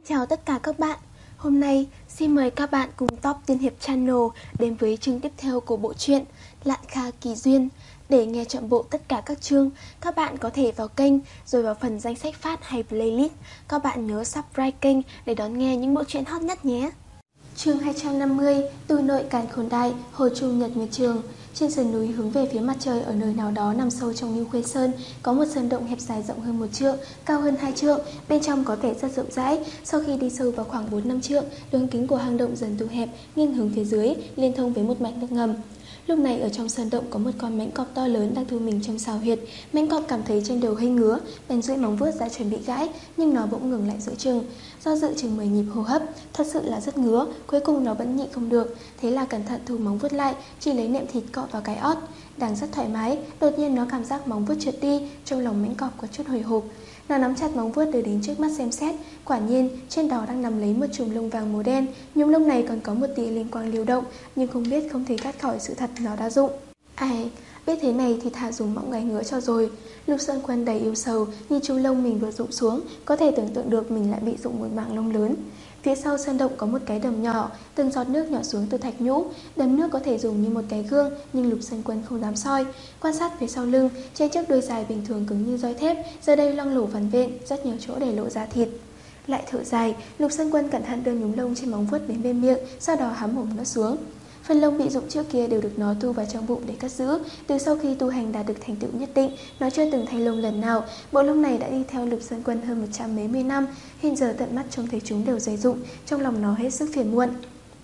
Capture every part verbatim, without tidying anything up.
Chào tất cả các bạn. Hôm nay xin mời các bạn cùng Top Tiên Hiệp Channel đến với chương tiếp theo của bộ truyện Lạn Kha Kỳ Duyên. Để nghe trọn bộ tất cả các chương, các bạn có thể vào kênh rồi vào phần danh sách phát hay playlist. Các bạn nhớ subscribe kênh để đón nghe những bộ truyện hot nhất nhé. Chương hai trăm năm mươi, Từ Nội Càn Khôn Đại, Hồ Trung Nhật Nguyệt Trường. Trên sườn núi hướng về phía mặt trời ở nơi nào đó nằm sâu trong Ngưu Khuê Sơn, có một sơn động hẹp dài rộng hơn một trượng, cao hơn hai trượng, bên trong có vẻ rất rộng rãi. Sau khi đi sâu vào khoảng bốn năm trượng, đường kính của hang động dần thu hẹp, nghiêng hướng phía dưới, liên thông với một mạch nước ngầm. Lúc này ở trong sơn động có một con mãnh cọp to lớn đang thu mình trong xào huyệt. Mãnh cọp cảm thấy trên đầu hơi ngứa, bèn duỗi móng vuốt ra chuẩn bị gãi, nhưng nó bỗng ngừng lại giữa chừng. Do dự chừng mười nhịp hô hấp, thật sự là rất ngứa, cuối cùng nó vẫn nhịn không được, thế là cẩn thận thu móng vuốt lại, chỉ lấy nệm thịt cọ vào cái ót. Đang rất thoải mái, đột nhiên nó cảm giác móng vuốt trượt đi, trong lòng mãnh cọp có chút hồi hộp. Nó nắm chặt móng vuốt đưa đến trước mắt xem xét, quả nhiên trên đó đang nằm lấy một chùm lông vàng màu đen, nhúm lông này còn có một tia linh quang lưu động, nhưng không biết không thể thoát khỏi sự thật nó đã dụng. Ai, biết thế này thì thà dùng mõng gáy ngứa cho rồi. Lục Sơn Quân đầy yêu sầu, nhìn chùm lông mình vừa rụng xuống, có thể tưởng tượng được mình lại bị rụng một mảng lông lớn. Phía sau sơn động có một cái đầm nhỏ, từng giọt nước nhỏ xuống từ thạch nhũ. Đầm nước có thể dùng như một cái gương, nhưng Lục Sơn Quân không dám soi. Quan sát phía sau lưng, trên chiếc đuôi dài bình thường cứng như roi thép, giờ đây loang lổ vằn vện, rất nhiều chỗ để lộ ra thịt. Lại thở dài, Lục Sơn Quân cẩn thận đưa nhúm lông trên móng vuốt đến bên miệng, sau đó há mồm nuốt xuống. Phần lông bị rụng trước kia đều được nó thu vào trong bụng để cất giữ. Từ sau khi tu hành đạt được thành tựu nhất định, nó chưa từng thay lông lần nào. Bộ lông này đã đi theo Lục Sơn Quân hơn một trăm mấy mươi năm, hiện giờ tận mắt trông thấy chúng đều dày rụng, trong lòng nó hết sức phiền muộn.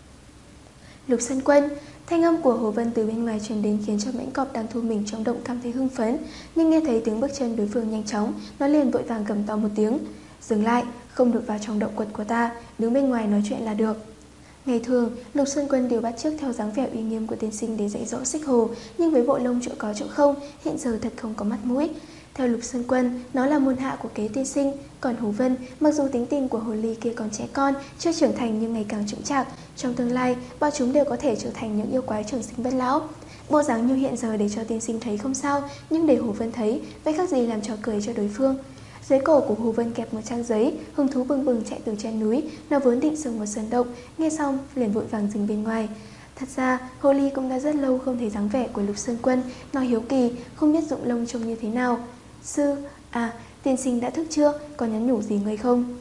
Lục Sơn Quân, thanh âm của Hồ Vân từ bên ngoài truyền đến khiến cho mãnh cọp đang thu mình trong động cảm thấy hưng phấn, nhưng nghe thấy tiếng bước chân đối phương nhanh chóng, nó liền vội vàng gầm to một tiếng. Dừng lại, không được vào trong động quật của ta, đứng bên ngoài nói chuyện là được. Ngày thường, Lục Sơn Quân đều bắt chước theo dáng vẻ uy nghiêm của tiên sinh để dạy dỗ Xích Hồ, nhưng với bộ lông chỗ có chỗ không, hiện giờ thật không có mặt mũi. Theo Lục Sơn Quân, nó là môn hạ của kế tiên sinh, còn Hồ Vân, mặc dù tính tình của hồ ly kia còn trẻ con, chưa trưởng thành nhưng ngày càng chững chạc, trong tương lai, bọn chúng đều có thể trở thành những yêu quái trường sinh bất lão. Bộ dáng như hiện giờ để cho tiên sinh thấy không sao, nhưng để Hồ Vân thấy, vậy khác gì làm trò cười cho đối phương. Dưới cổ của Hồ Vân kẹp một trang giấy, hứng thú bừng bừng chạy từ trên núi. Nó vốn định xông vào sơn động, nghe xong liền vội vàng dừng bên ngoài. Thật ra hồ ly cũng đã rất lâu không thấy dáng vẻ của Lục Sơn Quân. Nó hiếu kỳ, không biết dụng lông trông như thế nào. Sư, à, tiên sinh đã thức chưa, có nhắn nhủ gì người không?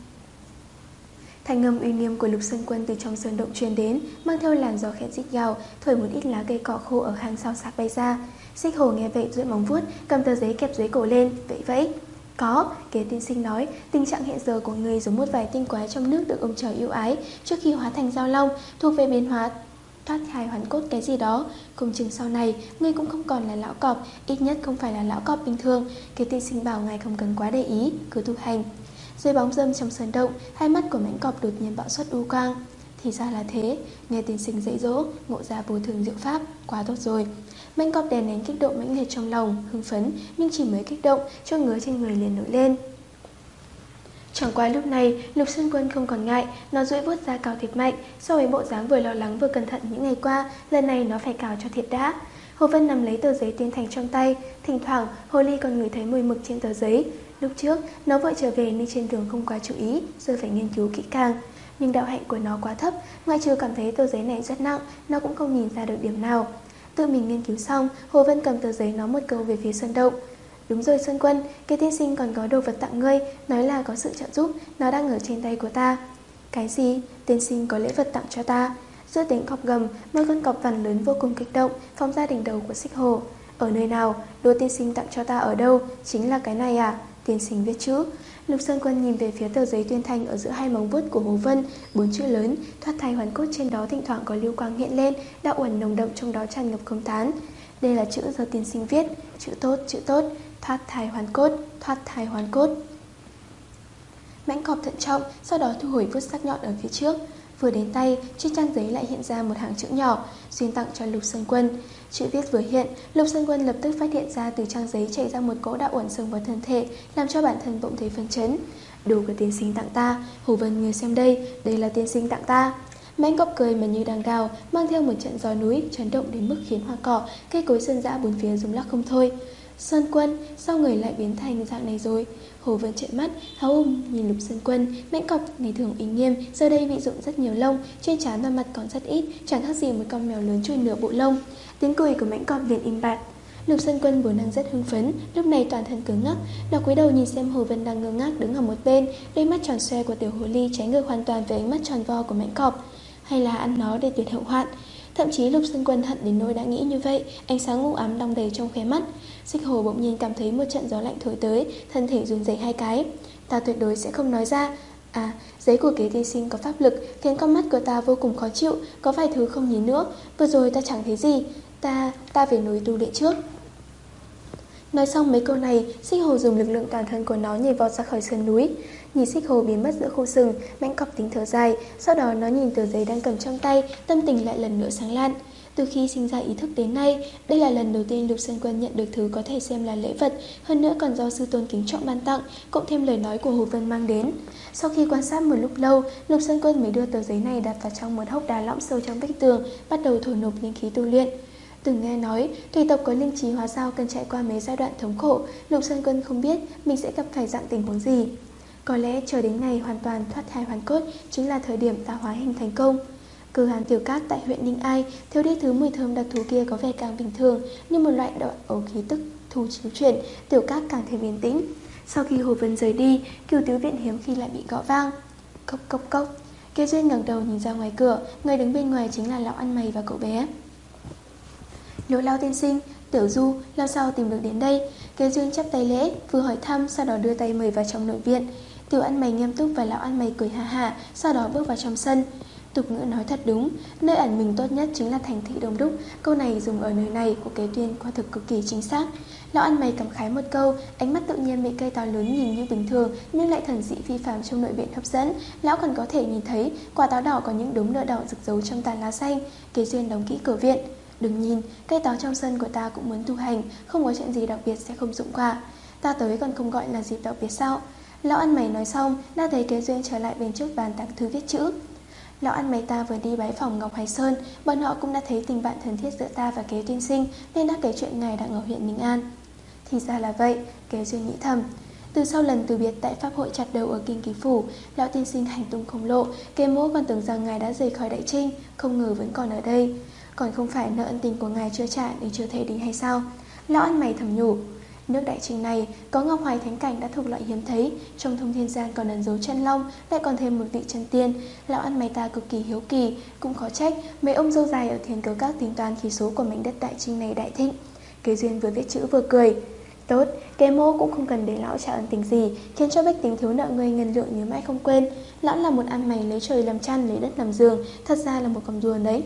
Thanh âm uy nghiêm của Lục Sơn Quân từ trong sơn động truyền đến, mang theo làn gió khẽ rít gào, thổi một ít lá cây cỏ khô ở hang sao sạc bay ra. Xích Hồ nghe vậy duỗi móng vuốt, cầm tờ giấy kẹp dưới cổ lên, vẫy vẫy. Có, kế tiên sinh nói, tình trạng hiện giờ của người giống một vài tinh quái trong nước được ông trời yêu ái, trước khi hóa thành giao long, thuộc về biến hóa thoát thai hoàn cốt cái gì đó. Không chừng sau này, ngươi cũng không còn là lão cọp, ít nhất không phải là lão cọp bình thường. Kế tiên sinh bảo ngài không cần quá để ý, cứ tu hành. Dưới bóng râm trong sơn động, hai mắt của mãnh cọp đột nhiên bạo xuất u quang. Thì ra là thế, nghe tiên sinh dạy dỗ, ngộ ra vô thường diệu pháp, quá tốt rồi. Mãnh cọp đè nén kích động mãnh liệt trong lòng, hưng phấn, nhưng chỉ mới kích động, cho ngứa trên người liền nổi lên. Chẳng qua lúc này, Lục Sơn Quân không còn ngại, nó duỗi vuốt ra cào thiệt mạnh, so với bộ dáng vừa lo lắng vừa cẩn thận những ngày qua, lần này nó phải cào cho thiệt đã. Hồ Vân nắm lấy tờ giấy tiên thành trong tay, thỉnh thoảng hồ ly còn ngửi thấy mùi mực trên tờ giấy. Lúc trước, nó vội trở về nên trên đường không quá chú ý, giờ phải nghiên cứu kỹ càng. Nhưng đạo hạnh của nó quá thấp, ngoại trừ cảm thấy tờ giấy này rất nặng, nó cũng không nhìn ra được điểm nào. Tự mình nghiên cứu xong, Hồ Vân cầm tờ giấy nói một câu về phía sơn động. Đúng rồi Sơn Quân, cái tiên sinh còn có đồ vật tặng ngươi, nói là có sự trợ giúp, nó đang ở trên tay của ta. Cái gì? Tiên sinh có lễ vật tặng cho ta? Giữa tiếng cọp gầm, một con cọp vằn lớn vô cùng kích động, phóng ra đỉnh đầu của Xích Hồ. Ở nơi nào? Đồ tiên sinh tặng cho ta ở đâu? Chính là cái này à? Tiên sinh viết chữ. Lục Sơn Quân nhìn về phía tờ giấy tuyên thành ở giữa hai móng vuốt của Hồ Vân, bốn chữ lớn, thoát thai hoàn cốt trên đó thỉnh thoảng có lưu quang hiện lên, đạo uẩn nồng đậm trong đó tràn ngập không tán. Đây là chữ do tiên sinh viết, chữ tốt, chữ tốt, thoát thai hoàn cốt, thoát thai hoàn cốt. Mãnh cọp thận trọng, sau đó thu hồi vuốt sắc nhọn ở phía trước. Vừa đến tay, trên trang giấy lại hiện ra một hàng chữ nhỏ, xuyên tặng cho Lục Sơn Quân. Chữ viết vừa hiện, Lục Sơn Quân lập tức phát hiện ra từ trang giấy chảy ra một cỗ đạo uẩn xông vào thân thể, làm cho bản thân bỗng thấy phấn chấn. Đồ của tiên sinh tặng ta, Hồ Vân người xem đây, đây là tiên sinh tặng ta. Mãnh cọp cười mà như đang gào, mang theo một trận gió núi chấn động đến mức khiến hoa cỏ, cây cối sơn dã bốn phía rung lắc không thôi. Sơn Quân, sao người lại biến thành dạng này rồi? Hồ Vân trợn mắt, háo hùng nhìn Lục Sơn Quân. Mãnh cọp ngày thường uy nghiêm, giờ đây bị rụng rất nhiều lông, trên trán và mặt còn rất ít, chẳng khác gì một con mèo lớn chui nửa bộ lông. Tiếng cười của Mãnh cọp liền im bặt. Lục Sơn Quân vốn đang rất hưng phấn, lúc này toàn thân cứng ngắc, nó cúi đầu nhìn xem Hồ Vân đang ngơ ngác đứng ở một bên, đôi mắt tròn xoe của tiểu hồ ly trái ngược hoàn toàn với ánh mắt tròn vo của Mãnh cọp. Hay là ăn nó để tuyệt hậu hoạn? Thậm chí Lục Sơn Quân hận đến nỗi đã nghĩ như vậy, ánh sáng u ám đong đầy trong khóe mắt. Xích Hồ bỗng nhiên cảm thấy một trận gió lạnh thổi tới, thân thể run rẩy hai cái. Ta tuyệt đối sẽ không nói ra. À, giấy của Kế tiên sinh có pháp lực, khiến con mắt của ta vô cùng khó chịu, có vài thứ không nhìn nữa. Vừa rồi ta chẳng thấy gì, ta ta về núi tu luyện trước. Nói xong mấy câu này, Xích Hồ dùng lực lượng toàn thân của nó nhảy vọt ra khỏi sườn núi. Nhìn Xích Hồ biến mất giữa khu rừng, Mãnh cọp tính thở dài, sau đó nó nhìn tờ giấy đang cầm trong tay, tâm tình lại lần nữa sáng lan. Từ khi sinh ra ý thức đến nay, đây là lần đầu tiên Lục Sơn Quân nhận được thứ có thể xem là lễ vật, hơn nữa còn do sư tôn kính trọng ban tặng, cộng thêm lời nói của Hồ Vân mang đến. Sau khi quan sát một lúc lâu, Lục Sơn Quân mới đưa tờ giấy này đặt vào trong một hốc đá lõm sâu trong vách tường, bắt đầu thổ nộp linh khí tu luyện. Từng nghe nói, thủy tộc có linh trí hóa giao cần trải qua mấy giai đoạn thống khổ, Lục Sơn Quân không biết mình sẽ gặp phải dạng tình huống gì. Có lẽ chờ đến ngày hoàn toàn thoát thai hoàn cốt chính là thời điểm tạo hóa hình thành công. Cửa hàng tiểu cát tại huyện Ninh Ai, thiếu đi thứ mùi thơm đặc thù kia có vẻ càng bình thường, như một loại độ ấu khí tức thu chiếu chuyển, tiểu cát càng thêm yên tĩnh. Sau khi Hồ Vân rời đi, Cửu Tứ Viện hiếm khi lại bị gõ vang. Cốc cốc cốc. Kế Duyên ngẩng đầu nhìn ra ngoài cửa, người đứng bên ngoài chính là lão ăn mày và cậu bé. Lỗ Lao tiên sinh, Tiểu Du, làm sao tìm được đến đây? Kế Duyên chắp tay lễ, vừa hỏi thăm, sau đó đưa tay mời vào trong nội viện. Tiểu ăn mày nghiêm túc và lão ăn mày cười ha hả, sau đó bước vào trong sân. Tục ngữ nói thật đúng, nơi ẩn mình tốt nhất chính là thành thị đông đúc. Câu này dùng ở nơi này của Kế Tuyên quả thực cực kỳ chính xác. Lão ăn mày cảm khái một câu, ánh mắt tự nhiên bị cây táo lớn nhìn như bình thường nhưng lại thần dị phi phàm trong nội viện hấp dẫn. Lão còn có thể nhìn thấy quả táo đỏ có những đốm lửa đỏ rực rấu trong tàn lá xanh. Kế Duyên đóng kỹ cửa viện. Đừng nhìn, cây táo trong sân của ta cũng muốn tu hành, không có chuyện gì đặc biệt sẽ không dụng quả. Ta tới còn không gọi là dịp đặc biệt sao? Lão ăn mày nói xong, đã thấy Kế Duyên trở lại bên trước bàn tặng thư viết chữ. Lão ăn mày ta vừa đi bái phòng Ngọc Hải Sơn, bọn họ cũng đã thấy tình bạn thân thiết giữa ta và Kế tiên sinh, nên đã kể chuyện ngài đang ở huyện Ninh An. Thì ra là vậy, Kế Duyên nghĩ thầm. Từ sau lần từ biệt tại pháp hội chặt đầu ở Kinh Ký Phủ, lão tiên sinh hành tung không lộ, Kế mỗ còn tưởng rằng ngài đã rời khỏi Đại Trinh, không ngờ vẫn còn ở đây. Còn không phải nợ ân tình của ngài chưa trả nên chưa thể đi hay sao? Lão ăn mày thầm nhủ. Nước Đại Trinh này có Ngọc Hoài Thánh Cảnh đã thuộc loại hiếm thấy, trong thông thiên gian còn ẩn dấu chân long, lại còn thêm một vị chân tiên. Lão ăn mày ta cực kỳ hiếu kỳ, cũng khó trách mấy ông dâu dài ở Thiên Cớ Các tính toán khí số của mảnh đất Đại Trinh này đại thịnh. Kế Duyên vừa viết chữ vừa cười. Tốt, Kế mô cũng không cần để lão trả ân tình gì, khiến cho bách tính thiếu nợ người ngân lượng nhớ mãi không quên. Lão là một ăn mày lấy trời làm chăn, lấy đất làm giường, thật ra là một con rùa đấy.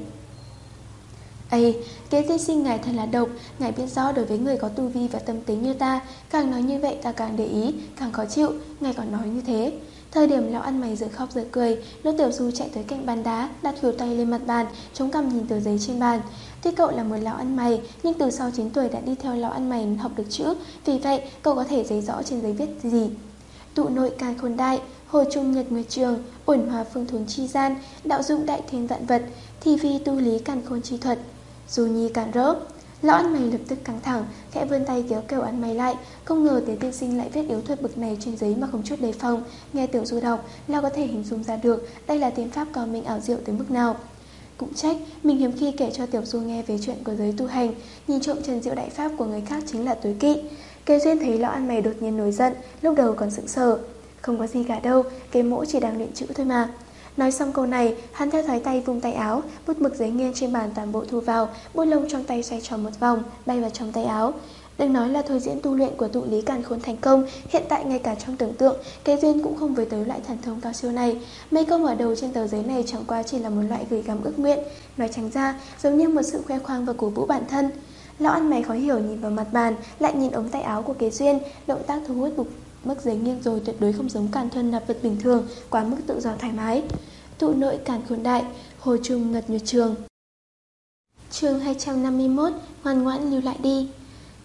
Ây, Kế tiên sinh ngài thật là độc, ngài biết rõ đối với người có tu vi và tâm tính như ta, càng nói như vậy ta càng để ý, càng khó chịu, ngài còn nói như thế. Thời điểm lão ăn mày giờ khóc giờ cười, Lỗ Tiểu Du chạy tới cạnh bàn đá, đặt khỉu tay lên mặt bàn, chống cằm nhìn tờ giấy trên bàn. Tuy cậu là một lão ăn mày, nhưng từ sau chín tuổi đã đi theo lão ăn mày học được chữ, vì vậy cậu có thể giấy rõ trên giấy viết gì. Tụ nội càn khôn đại, hồi trung nhật nguyệt trường, ổn hòa phương thốn chi gian, đạo dụng đại thiên vạn vật, thì vi tu lý càn khôn chi thuật. Dù nhi cản rỡ. Lão ăn mày lập tức căng thẳng, khẽ vươn tay kéo Kiều ăn mày lại. Không ngờ Tế tiên sinh lại viết yếu thuật bực này trên giấy mà không chút đề phòng. Nghe Tiểu Du đọc, lão có thể hình dung ra được đây là tiên pháp cao minh ảo diệu tới mức nào. Cũng trách mình hiếm khi kể cho Tiểu Du nghe về chuyện của giới tu hành, nhìn trộm trần diệu đại pháp của người khác chính là tối kỵ. Kế Duyên thấy lão ăn mày đột nhiên nổi giận, lúc đầu còn sững sờ. Không có gì cả đâu, Kế mỗ chỉ đang luyện chữ thôi mà. Nói xong câu này, hắn theo thói tay vung tay áo, bút mực giấy nghiêng trên bàn toàn bộ thu vào, bút lông trong tay xoay tròn một vòng, bay vào trong tay áo. Đừng nói là thôi diễn tu luyện của tụ lý càn khôn thành công, hiện tại ngay cả trong tưởng tượng, Kế Duyên cũng không với tới loại thần thông cao siêu này. Mấy câu mở đầu trên tờ giấy này chẳng qua chỉ là một loại gửi gắm ước nguyện, nói trắng ra giống như một sự khoe khoang và cổ vũ bản thân. Lão ăn mày khó hiểu nhìn vào mặt bàn, lại nhìn ống tay áo của Kế Duyên, động tác thu hút bục mức giấy nghiêng rồi tuyệt đối không giống càn thân nạp vật bình thường, quá mức tự do thoải mái. Tụ nội càn khôn đại, hồi trung ngật nguyệt trường. Chương hai trăm năm mươi mốt, ngoan ngoãn lưu lại đi.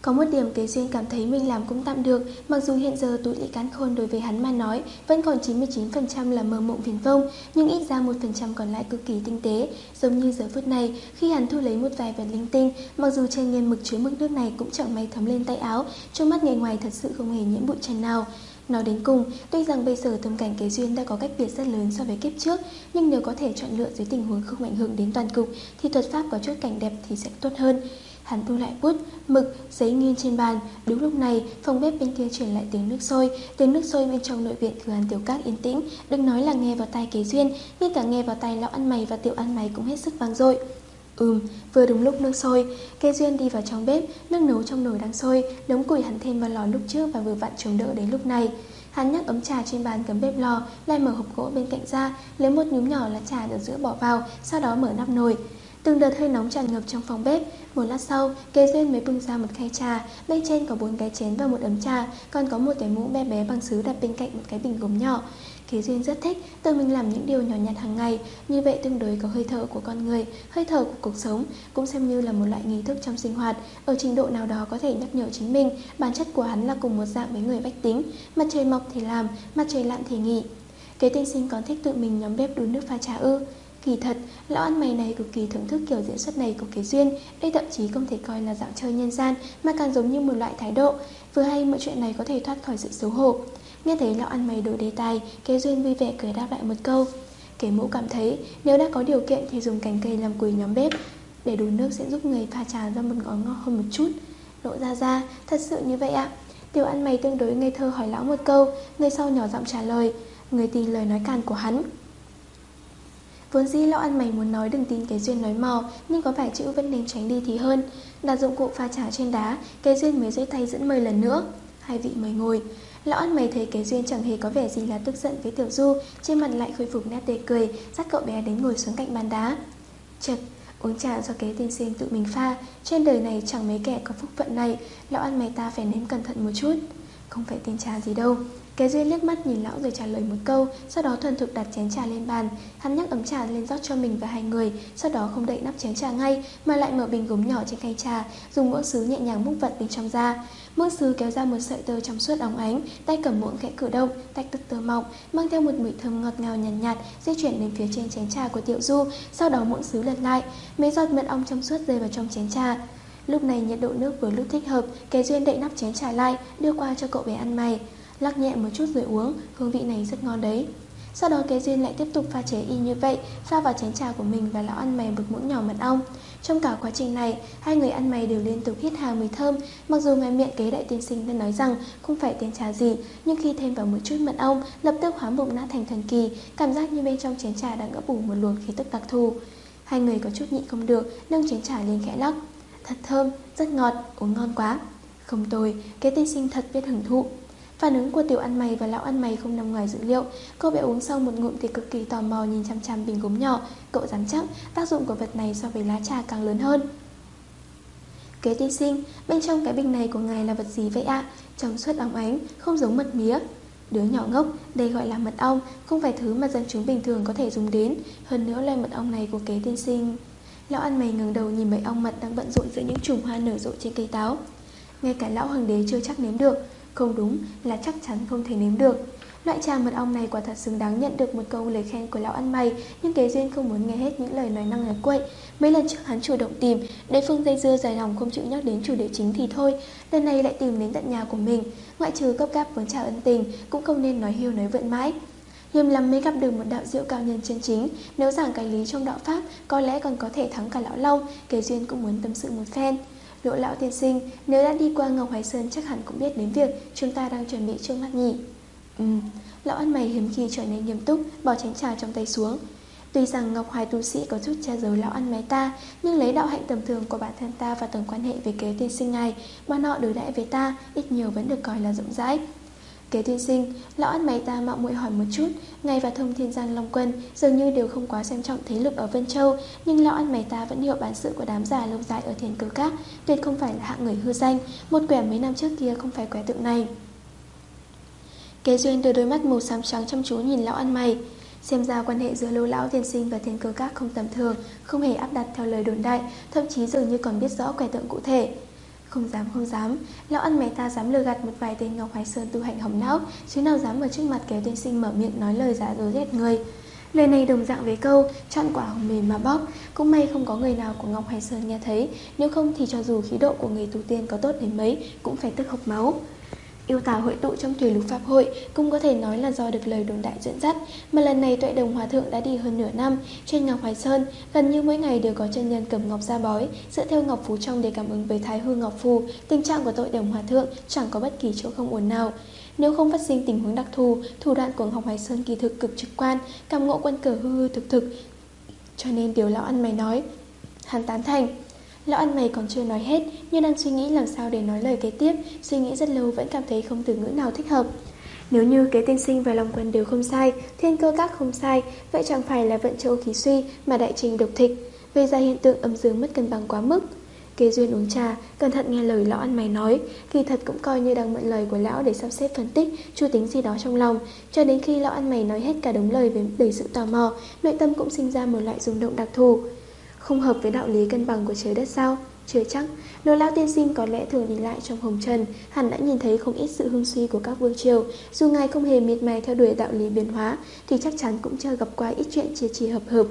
Có một điểm Kế Duyên cảm thấy mình làm cũng tạm được, mặc dù hiện giờ tụi Lý Cán Khôn đối với hắn mà nói vẫn còn chín mươi chín phần trăm là mơ mộng viển vông, nhưng ít ra một phần trăm còn lại cực kỳ tinh tế. Giống như giờ phút này, khi hắn thu lấy một vài vật linh tinh, mặc dù trên nghiên mực chứa mực nước này cũng chẳng may thấm lên tay áo, trong mắt người ngoài thật sự không hề nhiễm bụi trần nào. Nói đến cùng, tuy rằng bây giờ tâm cảnh Kế Duyên đã có cách biệt rất lớn so với kiếp trước, nhưng nếu có thể chọn lựa dưới tình huống không ảnh hưởng đến toàn cục thì thuật pháp có chút cảnh đẹp thì sẽ tốt hơn. Hắn thu lại bút, mực, giấy nghiêng trên bàn. Đúng lúc này, phòng bếp bên kia truyền lại tiếng nước sôi. Tiếng nước sôi bên trong nội viện cửa hàng Tiểu Các yên tĩnh, đừng nói là nghe vào tai Kế Duyên, nhưng cả nghe vào tai lão ăn mày và Tiểu ăn mày cũng hết sức vang dội. Ừm, vừa đúng lúc nước sôi, Kế Duyên đi vào trong bếp, nước nấu trong nồi đang sôi, đống củi hắn thêm vào lò lúc trước và vừa vặn chống đỡ đến lúc này. Hắn nhắc ấm trà trên bàn cắm bếp lò, lại mở hộp gỗ bên cạnh ra, lấy một nhúm nhỏ lá trà ở giữa bỏ vào, sau đó mở nắp nồi. Từng đợt hơi nóng tràn ngập trong phòng bếp. Một lát sau, Kế Duyên mới bưng ra một khay trà, bên trên có bốn cái chén và một ấm trà, còn có một cái muỗng bé bé bằng sứ đặt bên cạnh một cái bình gốm nhỏ. Kế Duyên rất thích tự mình làm những điều nhỏ nhặt hàng ngày, như vậy tương đối có hơi thở của con người, hơi thở của cuộc sống, cũng xem như là một loại nghi thức trong sinh hoạt, ở trình độ nào đó có thể nhắc nhở chính mình, bản chất của hắn là cùng một dạng với người bách tính, mặt trời mọc thì làm, mặt trời lặn thì nghỉ. Kế tiên sinh còn thích tự mình nhóm bếp đun nước pha trà ư? Kỳ thật, lão ăn mày này cực kỳ thưởng thức kiểu diễn xuất này của Kế Duyên. Đây thậm chí không thể coi là dạng chơi nhân gian, mà càng giống như một loại thái độ. Vừa hay mọi chuyện này có thể thoát khỏi sự xấu hổ. Nghe thấy lão ăn mày đổi đề tài, Kế Duyên vui vẻ cười đáp lại một câu. Kế Mẫu cảm thấy nếu đã có điều kiện thì dùng cành cây làm củi nhóm bếp để đun nước sẽ giúp người pha trà ra một ngón ngon hơn một chút. Lộ ra ra, thật sự như vậy ạ? Tiểu ăn mày tương đối ngây thơ hỏi lão một câu, người sau nhỏ giọng trả lời. Người tin lời nói càn của hắn. Vốn dĩ lão ăn mày muốn nói đừng tin Kế Duyên nói mò, nhưng có vài chữ vẫn nên tránh đi thì hơn. Đặt dụng cụ pha trà trên đá, Kế Duyên mới giơ tay dẫn mời lần nữa. Hai vị mời ngồi. Lão ăn mày thấy Kế Duyên chẳng hề có vẻ gì là tức giận với Tiểu Du, trên mặt lại khôi phục nét tươi cười, dắt cậu bé đến ngồi xuống cạnh bàn đá. Chật, uống trà do Kế tiên sinh tự mình pha, trên đời này chẳng mấy kẻ có phúc phận này, lão ăn mày ta phải nếm cẩn thận một chút. Không phải tên trà gì đâu. Kế Duyên liếc mắt nhìn lão rồi trả lời một câu, sau đó thuần thục đặt chén trà lên bàn. Hắn nhắc ấm trà lên rót cho mình và hai người, sau đó không đậy nắp chén trà ngay, mà lại mở bình gốm nhỏ trên khay trà, dùng muỗng sứ nhẹ nhàng múc vật bên trong ra. Muỗng sứ kéo ra một sợi tơ trong suốt óng ánh, tay cầm muỗng khẽ cử động, tách tơ tơ mỏng, mang theo một mùi thơm ngọt ngào nhàn nhạt, nhạt, di chuyển đến phía trên chén trà của Tiểu Du. Sau đó muỗng sứ lật lại, mấy giọt mật ong trong suốt rơi vào trong chén trà. Lúc này nhiệt độ nước vừa lúc thích hợp, Kế Duyên đậy nắp chén trà lại, đưa qua cho cậu bé ăn mày. Lắc nhẹ một chút rồi uống, hương vị này rất ngon đấy. Sau đó Kế Duyên lại tiếp tục pha chế y như vậy, pha vào chén trà của mình và lão ăn mày một muỗng nhỏ mật ong. Trong cả quá trình này, hai người ăn mày đều liên tục hít hà mùi thơm. Mặc dù ngoài miệng Kế đại tiên sinh đã nói rằng không phải tên trà gì, nhưng khi thêm vào một chút mật ong, lập tức hóa bụng nát thành thần kỳ, cảm giác như bên trong chén trà đã ngỡ bù một luồng khí tức đặc thù. Hai người có chút nhịn không được, nâng chén trà lên khẽ lắc. Thật thơm, rất ngọt, uống ngon quá. Không tồi, Kế tiên sinh thật biết hưởng thụ. Phản ứng của Tiểu ăn mày và lão ăn mày không nằm ngoài dữ liệu. Cô bé uống xong một ngụm thì cực kỳ tò mò nhìn chăm chăm bình gốm nhỏ. Cậu dám chắc tác dụng của vật này so với lá trà càng lớn hơn. Kế tiên sinh, bên trong cái bình này của ngài là vật gì vậy ạ? Trong suốt óng ánh, không giống mật mía. Đứa nhỏ ngốc, đây gọi là mật ong, không phải thứ mà dân chúng bình thường có thể dùng đến. Hơn nữa loài mật ong này của Kế tiên sinh. Lão ăn mày ngẩng đầu nhìn mấy ong mật đang bận rộn giữa những chùm hoa nở rộ trên cây táo. Ngay cả lão hoàng đế chưa chắc nếm được. Không đúng, là chắc chắn không thể nếm được. Loại trà mật ong này quả thật xứng đáng nhận được một câu lời khen của lão ăn mày, nhưng Kế Duyên không muốn nghe hết những lời nói năng nói quậy. Mấy lần trước hắn chủ động tìm, đối phương dây dưa dài lòng không chịu nhắc đến chủ đề chính thì thôi, lần này lại tìm đến tận nhà của mình. Ngoại trừ gấp gáp muốn chào ân tình, cũng không nên nói hiu nói vượn mãi. Hiếm lắm mới gặp được một đạo diệu cao nhân chân chính. Nếu giảng cái lý trong đạo pháp, có lẽ còn có thể thắng cả lão Long. Kế Duyên cũng muốn tâm sự một phen. Lỗ lão tiên sinh, nếu đã đi qua Ngọc Hoài Sơn chắc hẳn cũng biết đến việc chúng ta đang chuẩn bị trước mắt nhỉ. Ừm, lão ăn mày hiếm khi trở nên nghiêm túc, bỏ chén trà trong tay xuống. Tuy rằng Ngọc Hoài tu sĩ có chút che giấu lão ăn mày ta, nhưng lấy đạo hạnh tầm thường của bản thân ta và tầng quan hệ với Kế tiên sinh ngài, bọn họ đối đãi với ta ít nhiều vẫn được coi là rộng rãi. Kế tiên sinh, lão ăn mày ta mạo muội hỏi một chút, ngài và Thông Thiên Giang Long Quân dường như đều không quá xem trọng thế lực ở Vân Châu, nhưng lão ăn mày ta vẫn hiểu bản sự của đám già lâu dài ở Thiên Cơ Các, tuyệt không phải là hạng người hư danh, một quẻ mấy năm trước kia không phải quẻ tượng này. Kế Duyên đưa đôi mắt màu xám trắng chăm chú nhìn lão ăn mày. Xem ra quan hệ giữa Lô lão tiên sinh và Thiên Cơ Các không tầm thường, không hề áp đặt theo lời đồn đại, thậm chí dường như còn biết rõ quẻ tượng cụ thể. Không dám không dám, lão ăn mày ta dám lừa gạt một vài tên Ngọc Hoài Sơn tu hành hỏng não, chứ nào dám ở trước mặt Kéo Tiên Sinh mở miệng nói lời giả dối ghét người. Lời này đồng dạng với câu chọn quả hồng mềm mà bóp. Cũng may không có người nào của Ngọc Hoài Sơn nghe thấy, nếu không thì cho dù khí độ của người tu tiên có tốt đến mấy cũng phải tức hộc máu. Yêu tà hội tụ trong Thủy Lục Pháp Hội cũng có thể nói là do được lời đồn đại dẫn dắt, mà lần này Tuệ Đồng Hòa Thượng đã đi hơn nửa năm. Trên Ngọc Hoài Sơn gần như mỗi ngày đều có chân nhân cầm ngọc ra bói, dựa theo ngọc phù trong để cảm ứng với Thái Hư Ngọc Phù. Tình trạng của Tuệ Đồng Hòa Thượng chẳng có bất kỳ chỗ không ổn nào. Nếu không phát sinh tình huống đặc thù, thủ đoạn của Ngọc Hoài Sơn kỳ thực cực trực quan, cảm ngộ quân cờ hư hư thực thực, cho nên điều lão ăn mày nói hắn tán thành. Lão ăn mày còn chưa nói hết, như đang suy nghĩ làm sao để nói lời kế tiếp. Suy nghĩ rất lâu vẫn cảm thấy không từ ngữ nào thích hợp. Nếu như Kế Tiên Sinh và Long Quân đều không sai, Thiên Cơ Các không sai, vậy chẳng phải là vận châu khí suy mà đại trình độc thịnh, gây ra hiện tượng âm dương mất cân bằng quá mức. Kế Duyên uống trà, cẩn thận nghe lời lão ăn mày nói, kỳ thật cũng coi như đang mượn lời của lão để sắp xếp phân tích, chu tính gì đó trong lòng. Cho đến khi lão ăn mày nói hết cả đống lời với đầy sự tò mò, nội tâm cũng sinh ra một loại rung động đặc thù. Không hợp với đạo lý cân bằng của trời đất sao? Chưa chắc. Nếu lão tiên sinh có lẽ thường đi lại trong hồng trần, hẳn đã nhìn thấy không ít sự hưng suy của các vương triều. Dù ngài không hề miệt mài theo đuổi đạo lý biến hóa, thì chắc chắn cũng chưa gặp qua ít chuyện chia chia hợp hợp.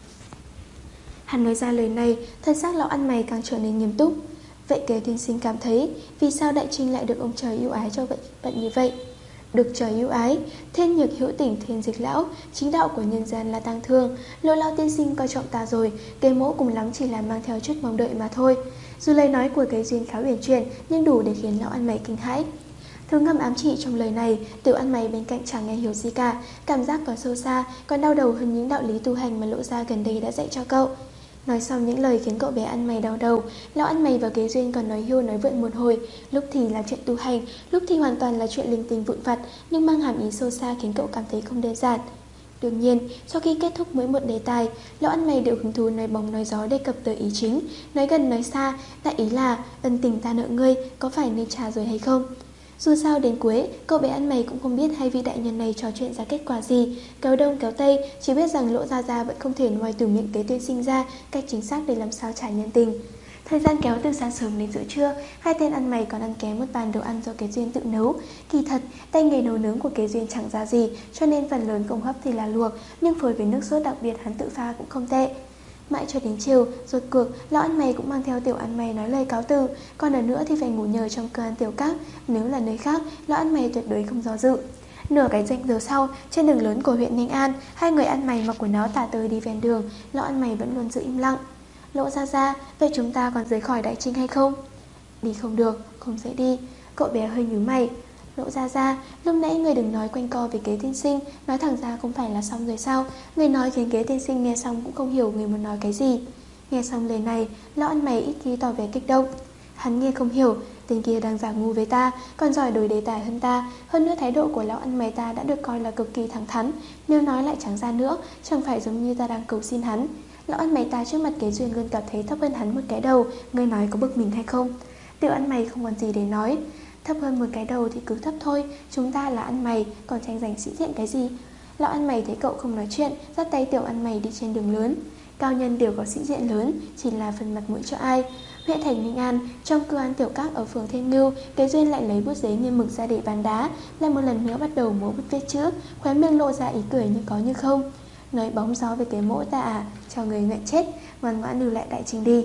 Hắn nói ra lời này, thân xác lão ăn mày càng trở nên nghiêm túc. Vậy Kế Tiên Sinh cảm thấy vì sao đại trinh lại được ông trời ưu ái cho vậy bận như vậy? Được trời ưu ái, thiên nhược hữu tình thiên dịch lão, chính đạo của nhân gian là tang thương. Lỗ lão tiên sinh coi trọng ta rồi, Kế mỗ cùng lắm chỉ là mang theo chút mong đợi mà thôi. Dù lời nói của Kế Duyên khá uyển chuyển, nhưng đủ để khiến lão ăn mày kinh hãi. Thứ ngầm ám chỉ trong lời này, Tiểu ăn mày bên cạnh chẳng nghe hiểu gì cả, cảm giác còn sâu xa, còn đau đầu hơn những đạo lý tu hành mà Lỗ gia gần đây đã dạy cho cậu. Nói xong những lời khiến cậu bé ăn mày đau đầu, lão ăn mày và Kế Duyên còn nói hưu nói vượn một hồi. Lúc thì là chuyện tu hành, lúc thì hoàn toàn là chuyện linh tinh vụn vặt, nhưng mang hàm ý sâu xa khiến cậu cảm thấy không đơn giản. Đương nhiên, sau khi kết thúc mỗi một đề tài, lão ăn mày đều hứng thú nói bóng nói gió đề cập tới ý chính, nói gần nói xa, đại ý là ân tình ta nợ ngươi, có phải nên trả rồi hay không? Dù sao đến cuối, cậu bé ăn mày cũng không biết hai vị đại nhân này trò chuyện ra kết quả gì. Kéo đông kéo tây, chỉ biết rằng Lỗ Gia Gia vẫn không thể ngoài từ miệng Kế Tiên Sinh ra cách chính xác để làm sao trả nhân tình. Thời gian kéo từ sáng sớm đến giữa trưa, hai tên ăn mày còn ăn kém một bàn đồ ăn do Kế Duyên tự nấu. Kỳ thật, tay nghề nấu nướng của Kế Duyên chẳng ra gì, cho nên phần lớn công hấp thì là luộc, nhưng phối với nước sốt đặc biệt hắn tự pha cũng không tệ. Mãi cho đến chiều, rốt cuộc, lão ăn mày cũng mang theo Tiểu ăn mày nói lời cáo từ. Còn ở nữa thì phải ngủ nhờ trong cửa ăn Tiểu Các. Nếu là nơi khác, lão ăn mày tuyệt đối không do dự. Nửa cái rảnh giờ sau, trên đường lớn của huyện Ninh An, hai người ăn mày mặc quần áo tả tơi đi ven đường. Lão ăn mày vẫn luôn giữ im lặng. Lỗ Gia Gia, vậy chúng ta còn rời khỏi đại trinh hay không? Đi không được, không dễ đi. Cậu bé hơi nhíu mày. Lỗ Gia Gia, lúc nãy người đừng nói quanh co về Kế Tiên Sinh, nói thẳng ra không phải là xong rồi sao? Người nói khiến Kế Tiên Sinh nghe xong cũng không hiểu người muốn nói cái gì. Nghe xong lời này, lão ăn mày ít khi tỏ vẻ kích động. Hắn nghe không hiểu, tên kia đang giả ngu với ta, còn giỏi đổi đề tài hơn ta. Hơn nữa thái độ của lão ăn mày ta đã được coi là cực kỳ thẳng thắn. Nếu nói lại trắng ra nữa, chẳng phải giống như ta đang cầu xin hắn. Lão ăn mày ta trước mặt Kế Duyên luôn cảm thấy thấp hơn hắn một cái đầu. Người nói có bực mình hay không? Tiểu ăn mày không còn gì để nói. Thấp hơn một cái đầu thì cứ thấp thôi, chúng ta là ăn mày, còn tranh giành sĩ diện cái gì? Lão ăn mày thấy cậu không nói chuyện, dắt tay Tiểu ăn mày đi trên đường lớn. Cao nhân đều có sĩ diện lớn, chỉ là phần mặt mũi cho ai. Huyện thành Ninh An, trong cửa ăn Tiểu Các ở phường Thiên Ngưu, Kế Duyên lại lấy bút giấy nghiêng mực ra để bàn đá, lại một lần nữa bắt đầu múa bút viết chữ, khóe miệng lộ ra ý cười như có như không. Nói bóng gió về Kế mỗ ta à, cho người nguyện chết, ngoan ngoãn lưu lại đại trình đi.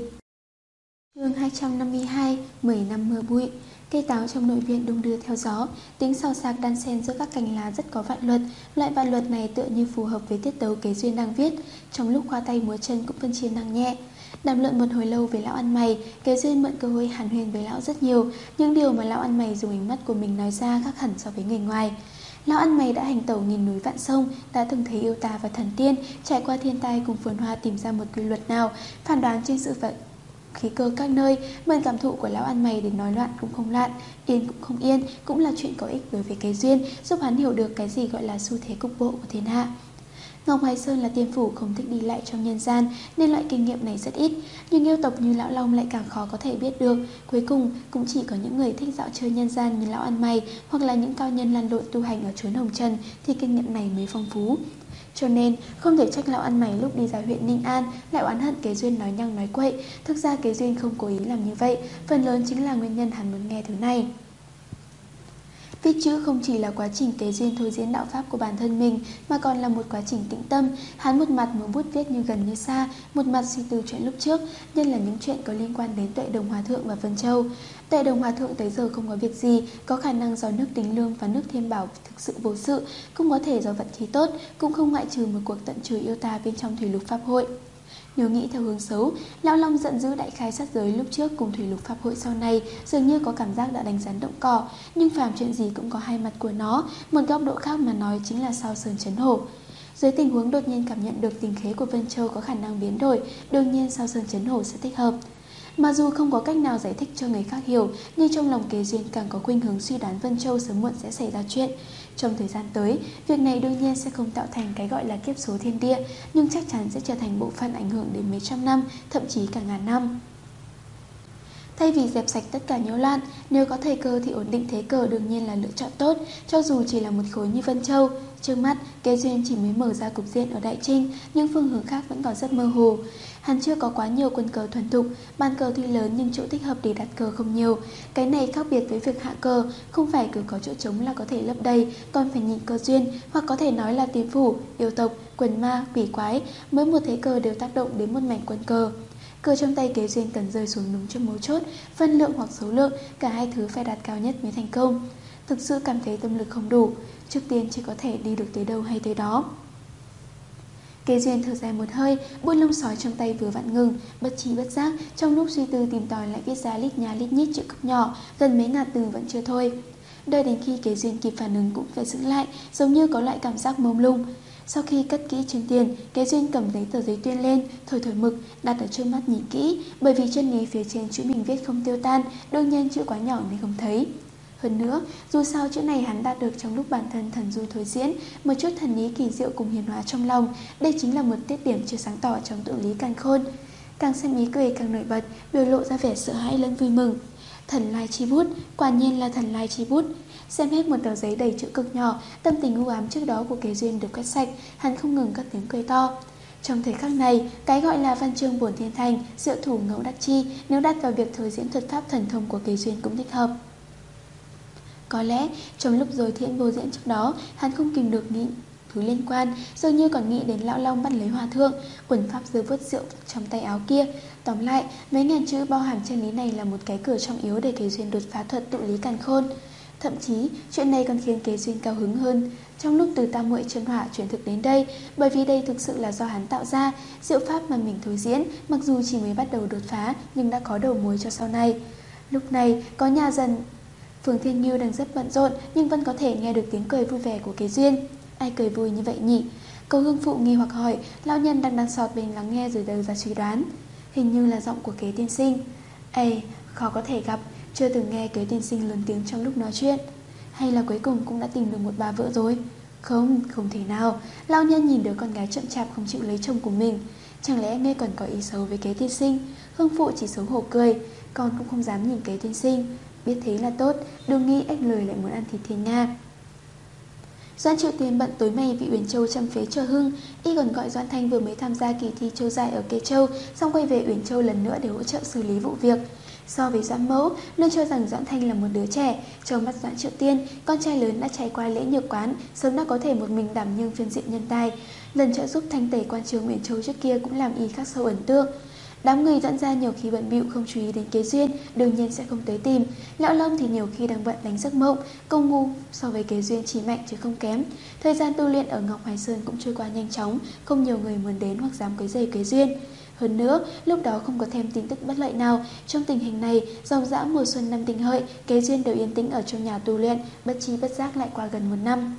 Chương hai trăm năm mươi hai, mười năm mưa bụi. Cây táo trong nội viện đung đưa theo gió, tiếng xào xạc đan xen giữa các cành lá rất có vạn luật. Loại vạn luật này tựa như phù hợp với tiết tấu Kế Duyên đang viết. Trong lúc khoa tay múa chân cũng phân chia năng nhẹ. Đàm luận một hồi lâu với lão ăn mày, Kế Duyên mượn cơ hội hàn huyên với lão rất nhiều. Những điều mà lão ăn mày dùng ánh mắt của mình nói ra khác hẳn so với người ngoài. Lão ăn mày đã hành tẩu nghìn núi vạn sông, đã từng thấy yêu tà và thần tiên, trải qua thiên tai cùng phồn hoa tìm ra một quy luật nào, phán đoán trên sự vật khí cơ các nơi. Mượn cảm thụ của lão ăn mày để nói loạn cũng không loạn, yên cũng không yên, cũng là chuyện có ích đối với Kế Duyên, giúp hắn hiểu được cái gì gọi là xu thế cục bộ của thiên hạ. Ngọc Hoài Sơn là tiên phủ không thích đi lại trong nhân gian, nên loại kinh nghiệm này rất ít. Nhưng yêu tộc như lão Long lại càng khó có thể biết được. Cuối cùng cũng chỉ có những người thích dạo chơi nhân gian như lão ăn mày, hoặc là những cao nhân lăn lộn tu hành ở chốn hồng trần thì kinh nghiệm này mới phong phú. Cho nên không thể trách lão ăn mày lúc đi ra huyện Ninh An lại oán hận Kế Duyên nói nhăng nói quậy. Thực ra Kế Duyên không cố ý làm như vậy, phần lớn chính là nguyên nhân hắn muốn nghe thứ này. Viết chữ không chỉ là quá trình Kế Duyên thôi diễn đạo pháp của bản thân mình, mà còn là một quá trình tĩnh tâm. Hắn một mặt mở bút viết như gần như xa, một mặt suy tư chuyện lúc trước, nhất là những chuyện có liên quan đến Tuệ Đồng Hòa Thượng và Vân Châu. Tuệ Đồng Hòa Thượng tới giờ không có việc gì, có khả năng do nước Tính Lương và nước Thiên Bảo thực sự vô sự, cũng có thể do vận khí tốt, cũng không ngoại trừ một cuộc tận trừ yêu tà bên trong Thủy Lục Pháp Hội. Nếu nghĩ theo hướng xấu, Lão Long giận dữ đại khai sát giới lúc trước cùng Thủy Lục Pháp Hội sau này dường như có cảm giác đã đánh rắn động cỏ, nhưng phàm chuyện gì cũng có hai mặt của nó, một góc độ khác mà nói chính là sao sơn chấn hổ. Dưới tình huống đột nhiên cảm nhận được tình khế của Vân Châu có khả năng biến đổi, đương nhiên sao sơn chấn hổ sẽ thích hợp. Mà dù không có cách nào giải thích cho người khác hiểu, nhưng trong lòng Kế Duyên càng có khuynh hướng suy đoán Vân Châu sớm muộn sẽ xảy ra chuyện. Trong thời gian tới, việc này đương nhiên sẽ không tạo thành cái gọi là kiếp số thiên địa, nhưng chắc chắn sẽ trở thành bộ phận ảnh hưởng đến mấy trăm năm, thậm chí cả ngàn năm. Thay vì dẹp sạch tất cả nhiễu loạn, nếu có thời cơ thì ổn định thế cờ đương nhiên là lựa chọn tốt, cho dù chỉ là một khối như Vân Châu. Trước mắt, Kế Duyên chỉ mới mở ra cục diện ở Đại Trinh, nhưng phương hướng khác vẫn còn rất mơ hồ. Hắn chưa có quá nhiều quân cờ thuần thục, bàn cờ tuy lớn nhưng chỗ thích hợp để đặt cờ không nhiều. Cái này khác biệt với việc hạ cờ, không phải cứ có chỗ trống là có thể lấp đầy, còn phải nhịn cơ duyên, hoặc có thể nói là tiền phủ, yêu tộc, quần ma, quỷ quái, mỗi một thế cờ đều tác động đến một mảnh quân cờ. Cờ trong tay Kế Duyên cần rơi xuống đúng trong mấu chốt, phân lượng hoặc số lượng, cả hai thứ phải đạt cao nhất mới thành công. Thực sự cảm thấy tâm lực không đủ, trước tiên chỉ có thể đi được tới đâu hay tới đó. Kế Duyên thở dài một hơi, buôn lông sói trong tay vừa vặn ngừng, bất trí bất giác, trong lúc suy tư tìm tòi lại viết ra lít nha lít nhít chữ cực nhỏ, gần mấy ngàn từ vẫn chưa thôi. Đợi đến khi Kế Duyên kịp phản ứng cũng phải dừng lại, giống như có loại cảm giác mông lung. Sau khi cất kỹ trên tiền, Kế Duyên cầm lấy tờ giấy tuyên lên, thổi thổi mực, đặt ở trước mắt nhìn kỹ, bởi vì chân lý phía trên chữ mình viết không tiêu tan, đương nhiên chữ quá nhỏ nên không thấy. Hơn nữa, dù sao chữ này hắn đạt được trong lúc bản thân thần du thôi diễn, một chút thần lý kỳ diệu cùng hiển hóa trong lòng, đây chính là một tiết điểm chưa sáng tỏ trong tự lý càn khôn. Càng xem ý cười càng nổi bật, biểu lộ ra vẻ sợ hãi lẫn vui mừng. Thần lai chi bút, quả nhiên là thần lai chi bút. Xem hết một tờ giấy đầy chữ cực nhỏ, tâm tình u ám trước đó của Kế Duyên được quét sạch, hắn không ngừng cất tiếng cười to. Trong thời khắc này, cái gọi là văn chương bổn thiên thành, diệu thủ ngẫu đắc chi, nếu đặt vào việc thôi diễn thuật pháp thần thông của Kế Duyên cũng thích hợp. Có lẽ, trong lúc rồi thiện vô diễn trước đó, hắn không kìm được nghĩ thứ liên quan, dường như còn nghĩ đến Lão Long bắt lấy hòa thượng, quần pháp dư vớt rượu trong tay áo kia. Tóm lại, mấy ngàn chữ bao hàm chân lý này là một cái cửa trọng yếu để Kế Duyên đột phá thuật tụ lý càn khôn. Thậm chí, chuyện này còn khiến Kế Duyên cao hứng hơn. Trong lúc từ tam muội chân hỏa chuyển thực đến đây, bởi vì đây thực sự là do hắn tạo ra, diệu pháp mà mình thôi diễn, mặc dù chỉ mới bắt đầu đột phá, nhưng đã có đầu mối cho sau này. Lúc này, có nhà dần Phường Thiên Ngưu đang rất bận rộn, nhưng vẫn có thể nghe được tiếng cười vui vẻ của Kế Duyên. Ai cười vui như vậy nhỉ? Cầu Hương Phụ nghi hoặc hỏi, lão nhân đang đang sọt bên lắng nghe rồi đầu ra suy đoán. Hình như là giọng của Kế tiên sinh. Ê, khó có thể gặp, chưa từng nghe Kế tiên sinh lớn tiếng trong lúc nói chuyện. Hay là cuối cùng cũng đã tìm được một bà vợ rồi? Không, không thể nào. Lão nhân nhìn đứa con gái chậm chạp không chịu lấy chồng của mình. Chẳng lẽ nghe còn có ý xấu với Kế tiên sinh? Hương Phụ chỉ xấu hổ cười, con cũng không dám nhìn Kế tiên sinh. Biết thế là tốt, đừng nghĩ ếch lời lại muốn ăn thịt thiên nga. Doãn Triệu Tiên bận tối mày vì Uyển Châu chăm phế chờ hưng, y còn gọi Doãn Thanh vừa mới tham gia kỳ thi Châu Giải ở Kế Châu, xong quay về Uyển Châu lần nữa để hỗ trợ xử lý vụ việc. So với Doãn Mẫu, luôn cho rằng Doãn Thanh là một đứa trẻ, trong mắt Doãn Triệu Tiên, con trai lớn đã trải qua lễ nhược quán, sớm đã có thể một mình đảm nhương phiên diện nhân tài. Lần trợ giúp thanh tẩy quan trường Uyển Châu trước kia cũng làm y khắc sâu ấn tượng. Đám người Doãn gia nhiều khi bận bịu không chú ý đến Kế Duyên, đương nhiên sẽ không tới tìm. Lão Long thì nhiều khi đang bận đánh giấc mộng, công ngu so với Kế Duyên chỉ mạnh chứ không kém. Thời gian tu luyện ở Ngọc Hoài Sơn cũng trôi qua nhanh chóng, không nhiều người muốn đến hoặc dám quấy rầy Kế Duyên. Hơn nữa, lúc đó không có thêm tin tức bất lợi nào. Trong tình hình này, dòng dã mùa xuân năm Đinh Hợi, Kế Duyên đều yên tĩnh ở trong nhà tu luyện, bất chi bất giác lại qua gần một năm.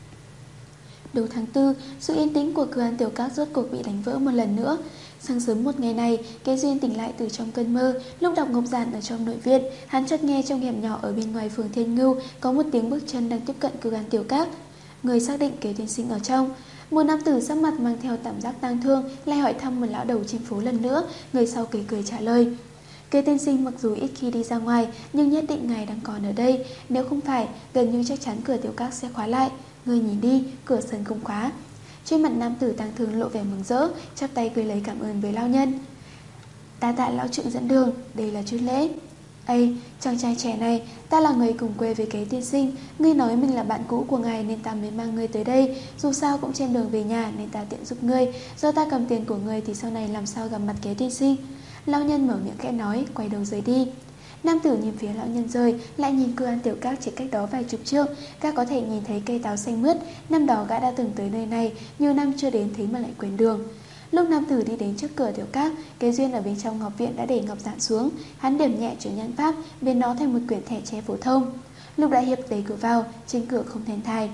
Đầu tháng tư, sự yên tĩnh của cửa hàng tiểu các rốt cuộc bị đánh vỡ một lần nữa. Sáng sớm một ngày này, Kế Duyên tỉnh lại từ trong cơn mơ. Lúc đọc ngọc giản ở trong nội viện, hắn chợt nghe trong hẻm nhỏ ở bên ngoài phường Thiên Ngưu có một tiếng bước chân đang tiếp cận cửa hàng tiểu các. Người xác định Kế tiên sinh ở trong. Một nam tử sắc mặt mang theo cảm giác tang thương lại hỏi thăm một lão đầu trên phố lần nữa. Người sau cười cười trả lời, Kế tiên sinh mặc dù ít khi đi ra ngoài, nhưng nhất định ngài đang còn ở đây. Nếu không phải, gần như chắc chắn cửa tiểu các sẽ khóa lại. Người nhìn đi, cửa sân không khóa. Trên mặt nam tử tang thương lộ vẻ mừng rỡ, chắp tay cười lấy cảm ơn với lão nhân. "Đa tạ lão trượng dẫn đường, đây là chút lễ." "Ây, chàng trai trẻ này, ta là người cùng quê với Kế tiên sinh. Ngươi nói mình là bạn cũ của ngài nên ta mới mang ngươi tới đây. Dù sao cũng trên đường về nhà nên ta tiện giúp ngươi. Do ta cầm tiền của ngươi thì sau này làm sao gặp mặt Kế tiên sinh." Lão nhân mở miệng khẽ nói, quay đầu rời đi. Nam tử nhìn phía lão nhân rời, lại nhìn Cư An Tiểu Các chỉ cách đó vài chục trượng. Gã có thể nhìn thấy cây táo xanh mướt. Năm đó gã đã từng tới nơi này, nhiều năm chưa đến thế mà lại quên đường. Lúc nam tử đi đến trước cửa Tiểu Các, Kế Duyên ở bên trong ngọc viện đã để ngọc giản xuống. Hắn điểm nhẹ chuyển nhãn pháp, biến nó thành một quyển thẻ tre phổ thông. Lúc Đại Hiệp đẩy cửa vào, trên cửa không then thai.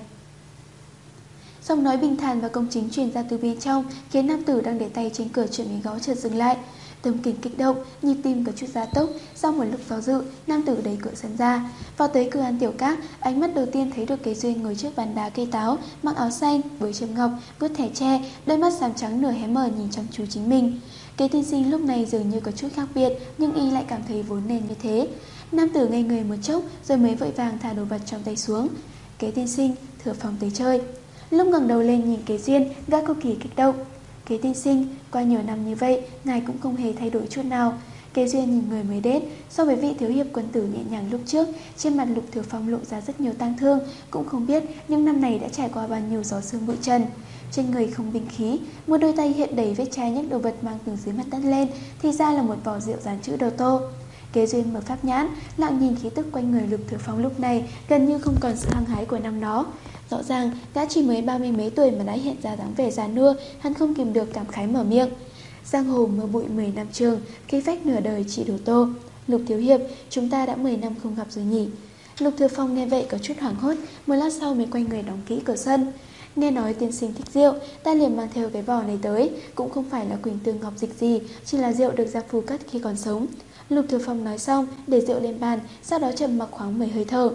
Giọng nói bình thản và công chính truyền ra từ bên trong, khiến nam tử đang để tay trên cửa chuẩn bị gõ chợt dừng lại. Tâm kinh kích động, nhịp tim có chút gia tốc. Sau một lúc do dự, nam tử đẩy cửa sân ra. Vào tới Cư An Tiểu Các, ánh mắt đầu tiên thấy được Kế Duyên ngồi trước bàn đá cây táo, mặc áo xanh, với châm ngọc, vuốt thẻ tre, đôi mắt xám trắng nửa hé mở nhìn chăm chú chính mình. Kế tiên sinh lúc này dường như có chút khác biệt, nhưng y lại cảm thấy vốn nên như thế. Nam tử ngây người một chốc, rồi mới vội vàng thả đồ vật trong tay xuống. "Kế tiên sinh, thừa phòng tới chơi." Lúc ngẩng đầu lên nhìn Kế Duyên, gã cực kỳ kích động. "Kế tiên sinh, qua nhiều năm như vậy, ngài cũng không hề thay đổi chút nào." Kế Duyên nhìn người mới đến, so với vị thiếu hiệp quân tử nhẹ nhàng lúc trước, trên mặt Lục Thừa Phong lộ ra rất nhiều tang thương, cũng không biết những năm này đã trải qua bao nhiêu gió sương bụi trần. Trên người không binh khí, một đôi tay hiện đầy vết chai nhấc đồ vật mang từ dưới mặt đất lên, thì ra là một vỏ rượu dán chữ đồ tô. Kế Duyên mở pháp nhãn, lặng nhìn khí tức quanh người Lục Thừa Phong lúc này, gần như không còn sự hăng hái của năm đó. Rõ ràng, gã chỉ mới ba mươi mấy tuổi mà đã hiện ra dáng vẻ già nua, hắn không kìm được cảm khái mở miệng. "Giang hồ mưa bụi mười năm trường, cây phách nửa đời chỉ đổ tô. Lục thiếu hiệp, chúng ta đã mười năm không gặp rồi nhỉ?" Lục Thừa Phong nghe vậy có chút hoảng hốt, một lát sau mới quay người đóng kỹ cửa sân. "Nghe nói tiên sinh thích rượu, ta liền mang theo cái vỏ này tới, cũng không phải là Quỳnh Tương Ngọc Dịch gì, chỉ là rượu được gia phu cất khi còn sống." Lục Thừa Phong nói xong, để rượu lên bàn, sau đó trầm mặc khoảng mười hơi thở.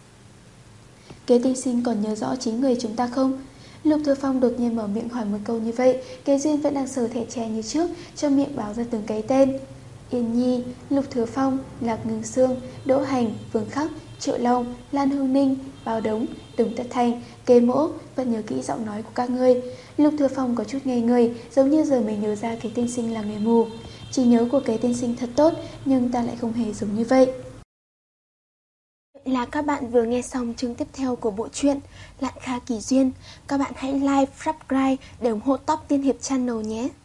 "Kế tiên sinh còn nhớ rõ chính người chúng ta không?" Lục Thừa Phong đột nhiên mở miệng hỏi một câu như vậy. Kế Duyên vẫn đang sờ thẻ tre như trước, trong miệng báo ra từng cái tên: Yên Nhi, Lục Thừa Phong, Lạc Ngưng Sương, Đỗ Hành, Vương Khắc, Triệu Long, Lan Hương Ninh, Bao Đống, Đồng Tất Thành, Kế Mỗ. Vẫn nhớ kỹ giọng nói của các ngươi. Lục Thừa Phong có chút ngây người, giống như giờ mới nhớ ra Kế tiên sinh là người mù. Trí nhớ của Kế tiên sinh thật tốt, nhưng ta lại không hề giống như vậy. Là các bạn vừa nghe xong chương tiếp theo của bộ truyện Lạn Kha Kỳ Duyên. Các bạn hãy like, subscribe để ủng hộ Top Tiên Hiệp Channel nhé.